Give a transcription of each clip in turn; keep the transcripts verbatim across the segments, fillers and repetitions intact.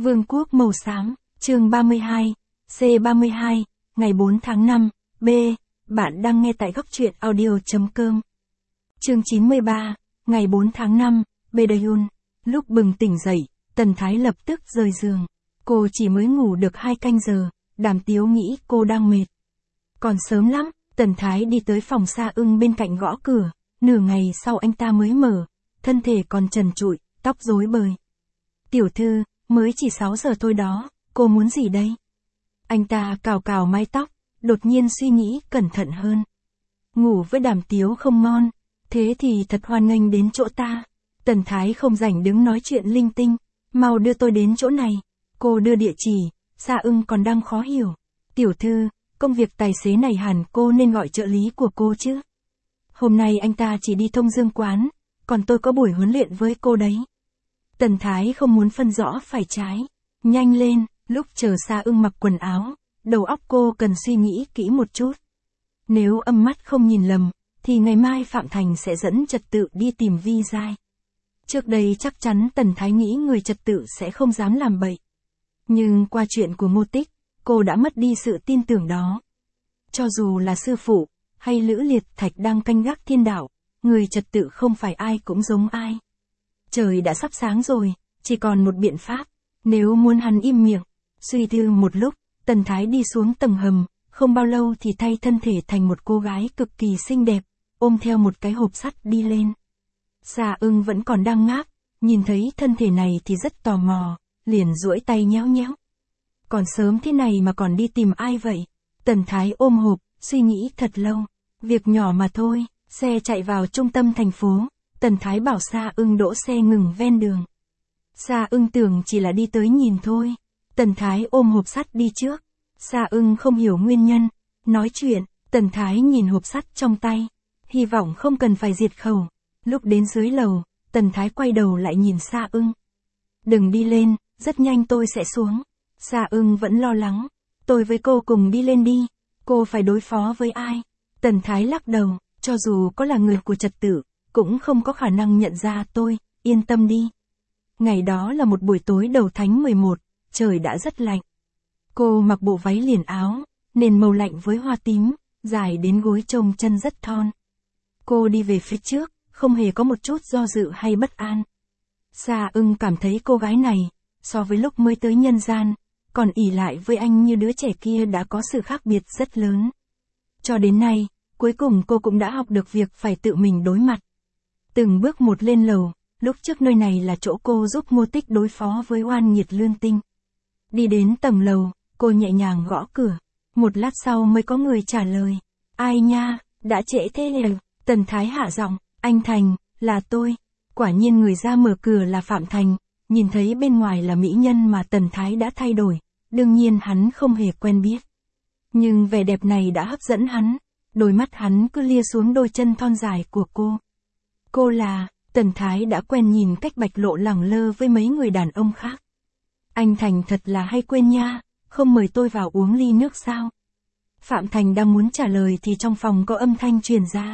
Vương quốc màu xám, chương ba mươi hai, C ba mươi hai, ngày bốn tháng năm, B, bạn đang nghe tại góc truyện audio.com. Chương chín mươi ba, ngày bốn tháng năm, Bedayun. Lúc bừng tỉnh dậy, Tần Thái lập tức rời giường. Cô chỉ mới ngủ được hai canh giờ, Đàm Tiếu nghĩ cô đang mệt. Còn sớm lắm, Tần Thái đi tới phòng Sa Ưng bên cạnh gõ cửa, nửa ngày sau anh ta mới mở, thân thể còn trần trụi, tóc rối bời. Tiểu thư, mới chỉ sáu giờ thôi đó, cô muốn gì đây? Anh ta cào cào mái tóc, đột nhiên suy nghĩ cẩn thận hơn. Ngủ với Đàm Tiếu không ngon, thế thì thật hoan nghênh đến chỗ ta. Tần Thái không rảnh đứng nói chuyện linh tinh, mau đưa tôi đến chỗ này. Cô đưa địa chỉ, Sa Ưng còn đang khó hiểu. Tiểu thư, công việc tài xế này hẳn cô nên gọi trợ lý của cô chứ. Hôm nay anh ta chỉ đi thông dương quán, còn tôi có buổi huấn luyện với cô đấy. Tần Thái không muốn phân rõ phải trái. Nhanh lên, lúc chờ Sa Ưng mặc quần áo, đầu óc cô cần suy nghĩ kỹ một chút. Nếu âm mắt không nhìn lầm, thì ngày mai Phạm Thành sẽ dẫn trật tự đi tìm Vi Giai. Trước đây chắc chắn Tần Thái nghĩ người trật tự sẽ không dám làm bậy. Nhưng qua chuyện của Ngô Tích, cô đã mất đi sự tin tưởng đó. Cho dù là sư phụ, hay Lữ Liệt Thạch đang canh gác thiên đạo, người trật tự không phải ai cũng giống ai. Trời đã sắp sáng rồi, chỉ còn một biện pháp, nếu muốn hắn im miệng. Suy tư một lúc, Tần Thái đi xuống tầng hầm, không bao lâu thì thay thân thể thành một cô gái cực kỳ xinh đẹp, ôm theo một cái hộp sắt đi lên. Sa Ưng vẫn còn đang ngáp, nhìn thấy thân thể này thì rất tò mò, liền duỗi tay nhéo nhéo. Còn sớm thế này mà còn đi tìm ai vậy? Tần Thái ôm hộp, suy nghĩ thật lâu. Việc nhỏ mà thôi, xe chạy vào trung tâm thành phố, Tần Thái bảo Sa Ưng đỗ xe ngừng ven đường. Sa Ưng tưởng chỉ là đi tới nhìn thôi. Tần Thái ôm hộp sắt đi trước. Sa Ưng không hiểu nguyên nhân. Nói chuyện, Tần Thái nhìn hộp sắt trong tay. Hy vọng không cần phải diệt khẩu. Lúc đến dưới lầu, Tần Thái quay đầu lại nhìn Sa Ưng. Đừng đi lên, rất nhanh tôi sẽ xuống. Sa Ưng vẫn lo lắng. Tôi với cô cùng đi lên đi. Cô phải đối phó với ai? Tần Thái lắc đầu, cho dù có là người của trật tự, cũng không có khả năng nhận ra tôi, yên tâm đi. Ngày đó là một buổi tối đầu tháng mười một, trời đã rất lạnh. Cô mặc bộ váy liền áo, nền màu lạnh với hoa tím, dài đến gối trông chân rất thon. Cô đi về phía trước, không hề có một chút do dự hay bất an. Sa Ưng cảm thấy cô gái này, so với lúc mới tới nhân gian, còn ỷ lại với anh như đứa trẻ kia đã có sự khác biệt rất lớn. Cho đến nay, cuối cùng cô cũng đã học được việc phải tự mình đối mặt. Từng bước một lên lầu, lúc trước nơi này là chỗ cô giúp Ngô Tích đối phó với oan nghiệt lương tinh. Đi đến tầng lầu, cô nhẹ nhàng gõ cửa. Một lát sau mới có người trả lời. Ai nha, đã trễ thế rồi. Tần Thái hạ giọng, anh Thành, là tôi. Quả nhiên người ra mở cửa là Phạm Thành, nhìn thấy bên ngoài là mỹ nhân mà Tần Thái đã thay đổi. Đương nhiên hắn không hề quen biết. Nhưng vẻ đẹp này đã hấp dẫn hắn. Đôi mắt hắn cứ lia xuống đôi chân thon dài của cô. Cô là, Tần Thái đã quen nhìn cách bạch lộ lẳng lơ với mấy người đàn ông khác. Anh Thành thật là hay quên nha, không mời tôi vào uống ly nước sao? Phạm Thành đang muốn trả lời thì trong phòng có âm thanh truyền ra.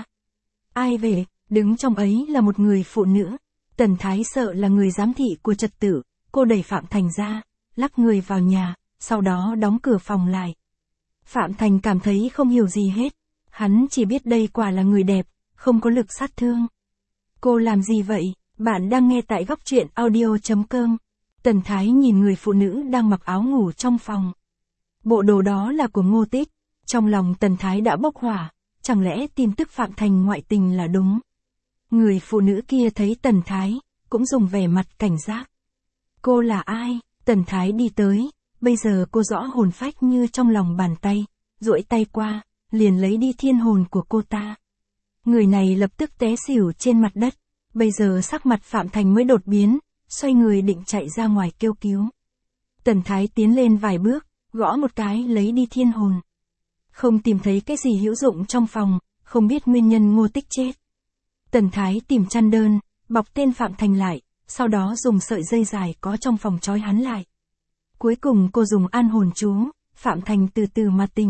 Ai về, đứng trong ấy là một người phụ nữ. Tần Thái sợ là người giám thị của trật tự, cô đẩy Phạm Thành ra, lắc người vào nhà, sau đó đóng cửa phòng lại. Phạm Thành cảm thấy không hiểu gì hết, hắn chỉ biết đây quả là người đẹp, không có lực sát thương. Cô làm gì vậy? Bạn đang nghe tại góc truyện audio.com. Tần Thái nhìn người phụ nữ đang mặc áo ngủ trong phòng. Bộ đồ đó là của Ngô Tích. Trong lòng Tần Thái đã bốc hỏa, chẳng lẽ tin tức Phạm Thành ngoại tình là đúng? Người phụ nữ kia thấy Tần Thái, cũng dùng vẻ mặt cảnh giác. Cô là ai? Tần Thái đi tới, bây giờ cô rõ hồn phách như trong lòng bàn tay, duỗi tay qua, liền lấy đi thiên hồn của cô ta. Người này lập tức té xỉu trên mặt đất, bây giờ sắc mặt Phạm Thành mới đột biến, xoay người định chạy ra ngoài kêu cứu. Tần Thái tiến lên vài bước, gõ một cái lấy đi thiên hồn. Không tìm thấy cái gì hữu dụng trong phòng, không biết nguyên nhân Ngô Tích chết. Tần Thái tìm chăn đơn, bọc tên Phạm Thành lại, sau đó dùng sợi dây dài có trong phòng trói hắn lại. Cuối cùng cô dùng an hồn chú, Phạm Thành từ từ mà tỉnh.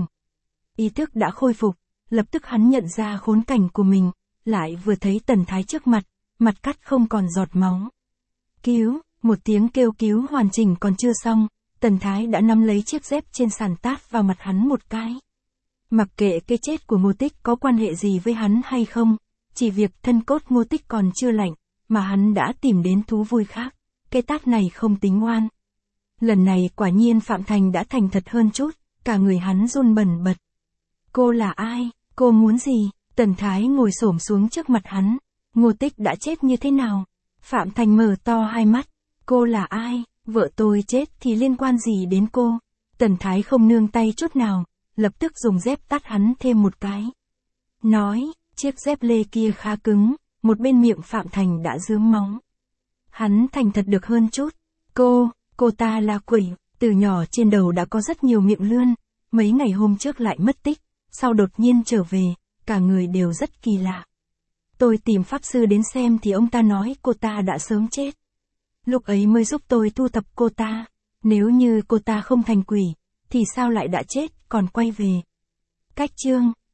Ý thức đã khôi phục, lập tức hắn nhận ra khốn cảnh của mình, lại vừa thấy Tần Thái trước mặt, mặt cắt không còn giọt máu. Cứu, Một tiếng kêu cứu hoàn chỉnh còn chưa xong, Tần Thái đã nắm lấy chiếc dép trên sàn tát vào mặt hắn một cái. Mặc kệ cái chết của Ngô Tích có quan hệ gì với hắn hay không, chỉ việc thân cốt Ngô Tích còn chưa lạnh, mà hắn đã tìm đến thú vui khác, cái tát này không tính oan. Lần này quả nhiên Phạm Thành đã thành thật hơn chút, cả người hắn run bần bật. Cô là ai? Cô muốn gì? Tần Thái ngồi xổm xuống trước mặt hắn. Ngô Tích đã chết như thế nào? Phạm Thành mở to hai mắt. Cô là ai? Vợ tôi chết thì liên quan gì đến cô? Tần Thái không nương tay chút nào, lập tức dùng dép tát hắn thêm một cái. Nói, chiếc dép lê kia khá cứng, một bên miệng Phạm Thành đã rướm máu. Hắn thành thật được hơn chút. Cô, cô ta là quỷ, từ nhỏ trên đầu đã có rất nhiều miệng lươn, mấy ngày hôm trước lại mất tích, sau đột nhiên trở về, cả người đều rất kỳ lạ. Tôi tìm pháp sư đến xem thì ông ta nói cô ta đã sớm chết. Lúc ấy mới giúp tôi thu thập cô ta. Nếu như cô ta không thành quỷ, thì sao lại đã chết, còn quay về. Cách chương